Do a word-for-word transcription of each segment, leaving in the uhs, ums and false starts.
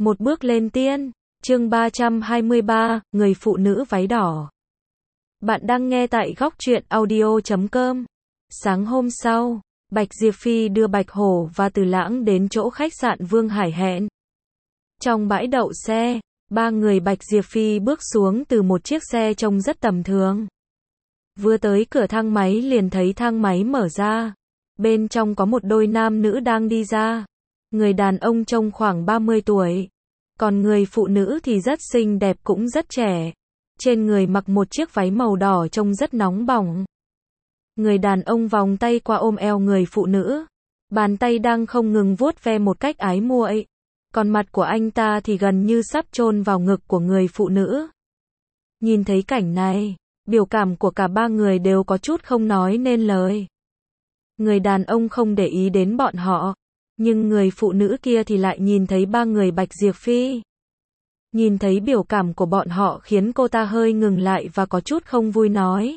Một bước lên tiên, chương ba trăm hai mươi ba, người phụ nữ váy đỏ. Bạn đang nghe tại góc truyện audio chấm com. Sáng hôm sau, Bạch Diệp Phi đưa Bạch Hổ và Từ Lãng đến chỗ khách sạn Vương Hải hẹn. Trong bãi đậu xe, ba người Bạch Diệp Phi bước xuống từ một chiếc xe trông rất tầm thường. Vừa tới cửa thang máy liền thấy thang máy mở ra. Bên trong có một đôi nam nữ đang đi ra. Người đàn ông trông khoảng ba mươi tuổi. Còn người phụ nữ thì rất xinh đẹp cũng rất trẻ. Trên người mặc một chiếc váy màu đỏ trông rất nóng bỏng. Người đàn ông vòng tay qua ôm eo người phụ nữ. Bàn tay đang không ngừng vuốt ve một cách ái muội. Còn mặt của anh ta thì gần như sắp chôn vào ngực của người phụ nữ. Nhìn thấy cảnh này, biểu cảm của cả ba người đều có chút không nói nên lời. Người đàn ông không để ý đến bọn họ. Nhưng người phụ nữ kia thì lại nhìn thấy ba người Bạch Diệp Phi. Nhìn thấy biểu cảm của bọn họ khiến cô ta hơi ngừng lại và có chút không vui nói.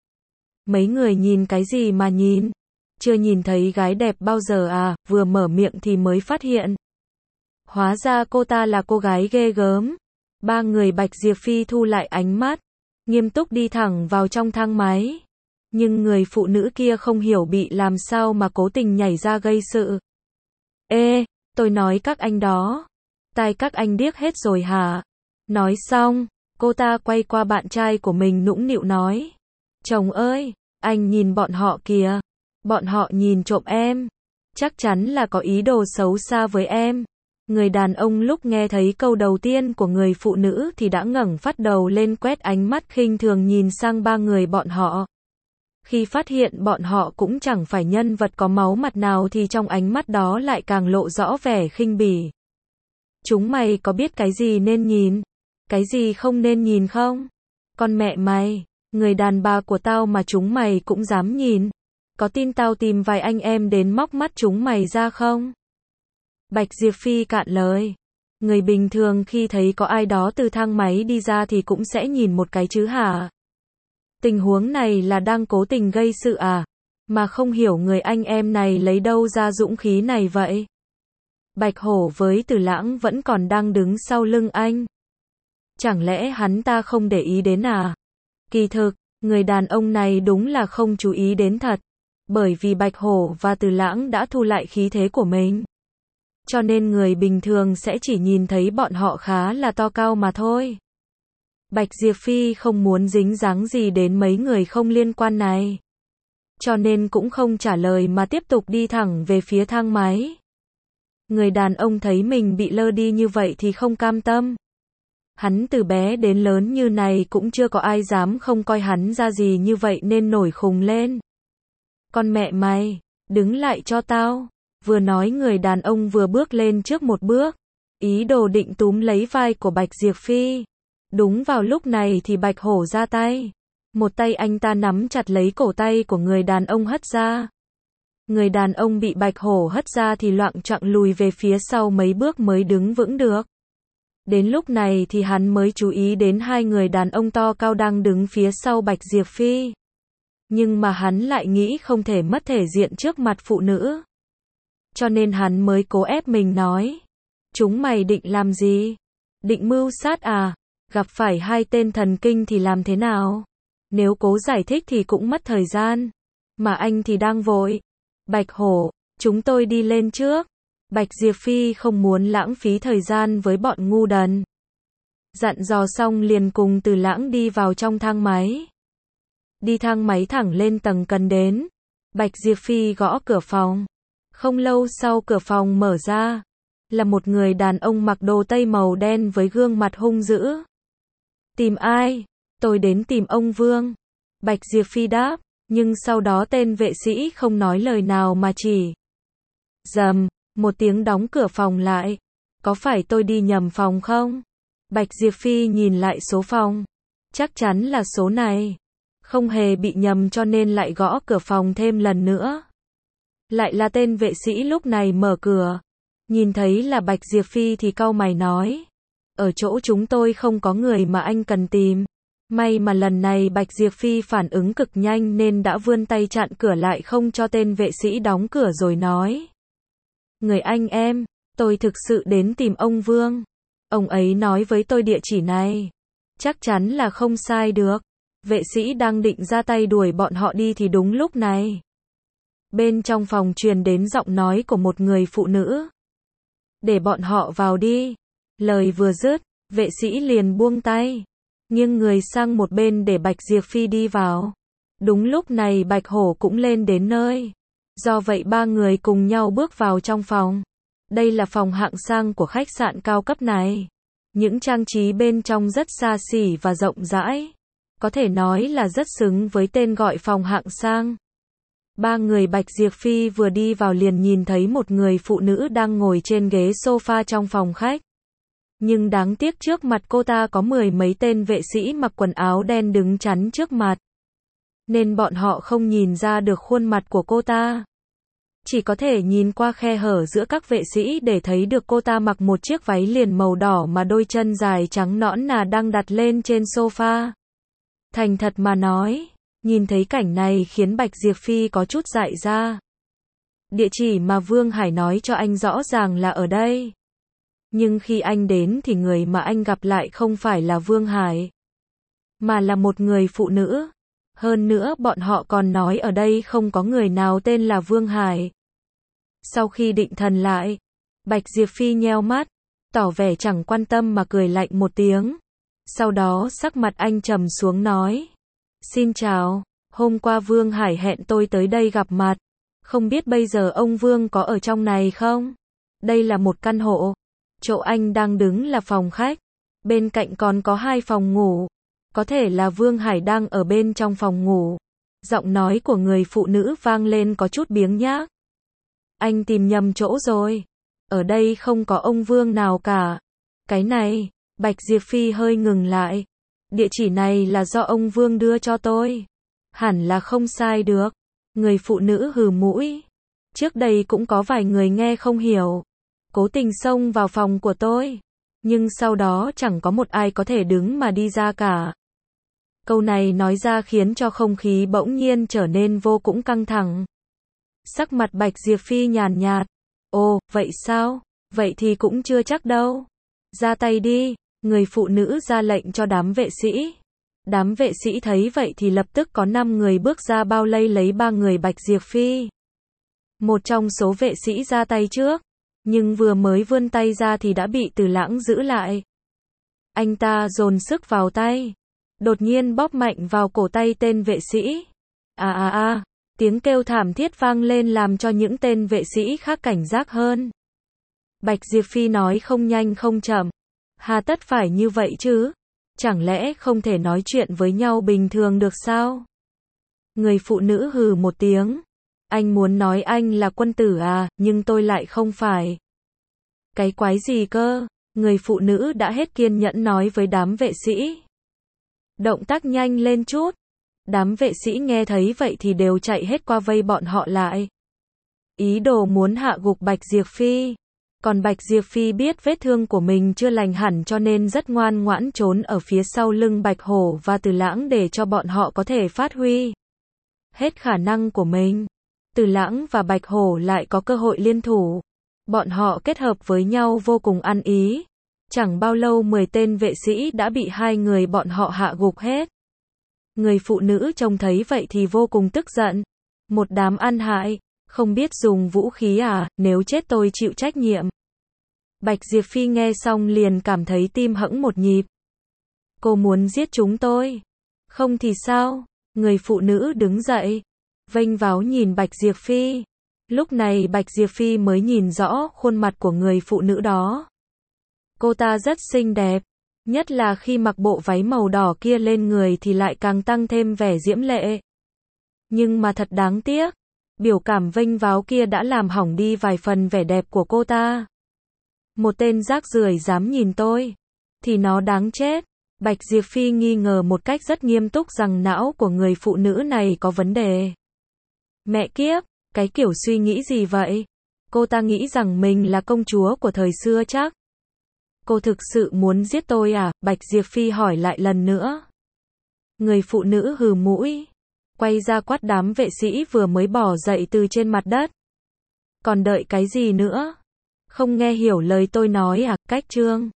Mấy người nhìn cái gì mà nhìn? Chưa nhìn thấy gái đẹp bao giờ à? Vừa mở miệng thì mới phát hiện. Hóa ra cô ta là cô gái ghê gớm. Ba người Bạch Diệp Phi thu lại ánh mắt, nghiêm túc đi thẳng vào trong thang máy. Nhưng người phụ nữ kia không hiểu bị làm sao mà cố tình nhảy ra gây sự. Ê, tôi nói các anh đó. Tai các anh điếc hết rồi hả? Nói xong, cô ta quay qua bạn trai của mình nũng nịu nói. Chồng ơi, anh nhìn bọn họ kìa. Bọn họ nhìn trộm em. Chắc chắn là có ý đồ xấu xa với em. Người đàn ông lúc nghe thấy câu đầu tiên của người phụ nữ thì đã ngẩng phát đầu lên quét ánh mắt khinh thường nhìn sang ba người bọn họ. Khi phát hiện bọn họ cũng chẳng phải nhân vật có máu mặt nào thì trong ánh mắt đó lại càng lộ rõ vẻ khinh bỉ. Chúng mày có biết cái gì nên nhìn, cái gì không nên nhìn không? Con mẹ mày, người đàn bà của tao mà chúng mày cũng dám nhìn. Có tin tao tìm vài anh em đến móc mắt chúng mày ra không? Bạch Diệp Phi cạn lời. Người bình thường khi thấy có ai đó từ thang máy đi ra thì cũng sẽ nhìn một cái chứ hả? Tình huống này là đang cố tình gây sự à? Mà không hiểu người anh em này lấy đâu ra dũng khí này vậy? Bạch Hổ với Từ Lãng vẫn còn đang đứng sau lưng anh. Chẳng lẽ hắn ta không để ý đến à? Kỳ thực, người đàn ông này đúng là không chú ý đến thật. Bởi vì Bạch Hổ và Từ Lãng đã thu lại khí thế của mình. Cho nên người bình thường sẽ chỉ nhìn thấy bọn họ khá là to cao mà thôi. Bạch Diệp Phi không muốn dính dáng gì đến mấy người không liên quan này. Cho nên cũng không trả lời mà tiếp tục đi thẳng về phía thang máy. Người đàn ông thấy mình bị lơ đi như vậy thì không cam tâm. Hắn từ bé đến lớn như này cũng chưa có ai dám không coi hắn ra gì như vậy nên nổi khùng lên. Con mẹ mày, đứng lại cho tao. Vừa nói người đàn ông vừa bước lên trước một bước. Ý đồ định túm lấy vai của Bạch Diệp Phi. Đúng vào lúc này thì Bạch Hổ ra tay. Một tay anh ta nắm chặt lấy cổ tay của người đàn ông hất ra. Người đàn ông bị Bạch Hổ hất ra thì loạng choạng lùi về phía sau mấy bước mới đứng vững được. Đến lúc này thì hắn mới chú ý đến hai người đàn ông to cao đang đứng phía sau Bạch Diệp Phi. Nhưng mà hắn lại nghĩ không thể mất thể diện trước mặt phụ nữ. Cho nên hắn mới cố ép mình nói. Chúng mày định làm gì? Định mưu sát à? Gặp phải hai tên thần kinh thì làm thế nào? Nếu cố giải thích thì cũng mất thời gian. Mà anh thì đang vội. Bạch Hổ, chúng tôi đi lên trước. Bạch Diệp Phi không muốn lãng phí thời gian với bọn ngu đần. Dặn dò xong liền cùng Từ Lãng đi vào trong thang máy. Đi thang máy thẳng lên tầng cần đến. Bạch Diệp Phi gõ cửa phòng. Không lâu sau cửa phòng mở ra. Là một người đàn ông mặc đồ tây màu đen với gương mặt hung dữ. Tìm ai? Tôi đến tìm ông Vương. Bạch Diệp Phi đáp. Nhưng sau đó tên vệ sĩ không nói lời nào mà chỉ. Rầm, một tiếng đóng cửa phòng lại. Có phải tôi đi nhầm phòng không? Bạch Diệp Phi nhìn lại số phòng. Chắc chắn là số này. Không hề bị nhầm cho nên lại gõ cửa phòng thêm lần nữa. Lại là tên vệ sĩ lúc này mở cửa. Nhìn thấy là Bạch Diệp Phi thì cau mày nói. Ở chỗ chúng tôi không có người mà anh cần tìm. May mà lần này Bạch Diệp Phi phản ứng cực nhanh nên đã vươn tay chặn cửa lại không cho tên vệ sĩ đóng cửa rồi nói. Người anh em, tôi thực sự đến tìm ông Vương. Ông ấy nói với tôi địa chỉ này. Chắc chắn là không sai được. Vệ sĩ đang định ra tay đuổi bọn họ đi thì đúng lúc này. Bên trong phòng truyền đến giọng nói của một người phụ nữ. Để bọn họ vào đi. Lời vừa dứt, vệ sĩ liền buông tay. Nhưng người sang một bên để Bạch Diệp Phi đi vào. Đúng lúc này Bạch Hổ cũng lên đến nơi. Do vậy ba người cùng nhau bước vào trong phòng. Đây là phòng hạng sang của khách sạn cao cấp này. Những trang trí bên trong rất xa xỉ và rộng rãi. Có thể nói là rất xứng với tên gọi phòng hạng sang. Ba người Bạch Diệp Phi vừa đi vào liền nhìn thấy một người phụ nữ đang ngồi trên ghế sofa trong phòng khách. Nhưng đáng tiếc trước mặt cô ta có mười mấy tên vệ sĩ mặc quần áo đen đứng chắn trước mặt. Nên bọn họ không nhìn ra được khuôn mặt của cô ta. Chỉ có thể nhìn qua khe hở giữa các vệ sĩ để thấy được cô ta mặc một chiếc váy liền màu đỏ mà đôi chân dài trắng nõn nà đang đặt lên trên sofa. Thành thật mà nói, nhìn thấy cảnh này khiến Bạch Diệp Phi có chút dại ra. Địa chỉ mà Vương Hải nói cho anh rõ ràng là ở đây. Nhưng khi anh đến thì người mà anh gặp lại không phải là Vương Hải, mà là một người phụ nữ. Hơn nữa bọn họ còn nói ở đây không có người nào tên là Vương Hải. Sau khi định thần lại, Bạch Diệp Phi nheo mắt, tỏ vẻ chẳng quan tâm mà cười lạnh một tiếng. Sau đó sắc mặt anh trầm xuống nói. Xin chào, hôm qua Vương Hải hẹn tôi tới đây gặp mặt. Không biết bây giờ ông Vương có ở trong này không? Đây là một căn hộ. Chỗ anh đang đứng là phòng khách. Bên cạnh còn có hai phòng ngủ. Có thể là Vương Hải đang ở bên trong phòng ngủ. Giọng nói của người phụ nữ vang lên có chút biếng nhác. Anh tìm nhầm chỗ rồi. Ở đây không có ông Vương nào cả. Cái này, Bạch Diệp Phi hơi ngừng lại. Địa chỉ này là do ông Vương đưa cho tôi. Hẳn là không sai được. Người phụ nữ hừ mũi. Trước đây cũng có vài người nghe không hiểu. Cố tình xông vào phòng của tôi. Nhưng sau đó chẳng có một ai có thể đứng mà đi ra cả. Câu này nói ra khiến cho không khí bỗng nhiên trở nên vô cùng căng thẳng. Sắc mặt Bạch Diệp Phi nhàn nhạt. Ồ, vậy sao? Vậy thì cũng chưa chắc đâu. Ra tay đi. Người phụ nữ ra lệnh cho đám vệ sĩ. Đám vệ sĩ thấy vậy thì lập tức có năm người bước ra bao vây lấy ba người Bạch Diệp Phi. Một trong số vệ sĩ ra tay trước. Nhưng vừa mới vươn tay ra thì đã bị Từ Lãng giữ lại. Anh ta dồn sức vào tay. Đột nhiên bóp mạnh vào cổ tay tên vệ sĩ. À à à, tiếng kêu thảm thiết vang lên làm cho những tên vệ sĩ khác cảnh giác hơn. Bạch Diệp Phi nói không nhanh không chậm. Hà tất phải như vậy chứ? Chẳng lẽ không thể nói chuyện với nhau bình thường được sao? Người phụ nữ hừ một tiếng. Anh muốn nói anh là quân tử à, nhưng tôi lại không phải. Cái quái gì cơ? Người phụ nữ đã hết kiên nhẫn nói với đám vệ sĩ. Động tác nhanh lên chút. Đám vệ sĩ nghe thấy vậy thì đều chạy hết qua vây bọn họ lại. Ý đồ muốn hạ gục Bạch Diệp Phi. Còn Bạch Diệp Phi biết vết thương của mình chưa lành hẳn cho nên rất ngoan ngoãn trốn ở phía sau lưng Bạch Hổ và Từ Lãng để cho bọn họ có thể phát huy hết khả năng của mình. Từ Lãng và Bạch Hổ lại có cơ hội liên thủ. Bọn họ kết hợp với nhau vô cùng ăn ý. Chẳng bao lâu mười tên vệ sĩ đã bị hai người bọn họ hạ gục hết. Người phụ nữ trông thấy vậy thì vô cùng tức giận. Một đám ăn hại, không biết dùng vũ khí à, nếu chết tôi chịu trách nhiệm. Bạch Diệp Phi nghe xong liền cảm thấy tim hẫng một nhịp. Cô muốn giết chúng tôi? Không thì sao? Người phụ nữ đứng dậy, vênh váo nhìn Bạch Diệp Phi. Lúc này Bạch Diệp Phi mới nhìn rõ khuôn mặt của người phụ nữ đó. Cô ta rất xinh đẹp, nhất là khi mặc bộ váy màu đỏ kia lên người thì lại càng tăng thêm vẻ diễm lệ. Nhưng mà thật đáng tiếc, biểu cảm vênh váo kia đã làm hỏng đi vài phần vẻ đẹp của cô ta. Một tên rác rưởi dám nhìn tôi, thì nó đáng chết. Bạch Diệp Phi nghi ngờ một cách rất nghiêm túc rằng não của người phụ nữ này có vấn đề. Mẹ kiếp, cái kiểu suy nghĩ gì vậy? Cô ta nghĩ rằng mình là công chúa của thời xưa chắc. Cô thực sự muốn giết tôi à? Bạch Diệp Phi hỏi lại lần nữa. Người phụ nữ hừ mũi, quay ra quát đám vệ sĩ vừa mới bỏ dậy từ trên mặt đất. Còn đợi cái gì nữa? Không nghe hiểu lời tôi nói à? Cách trương.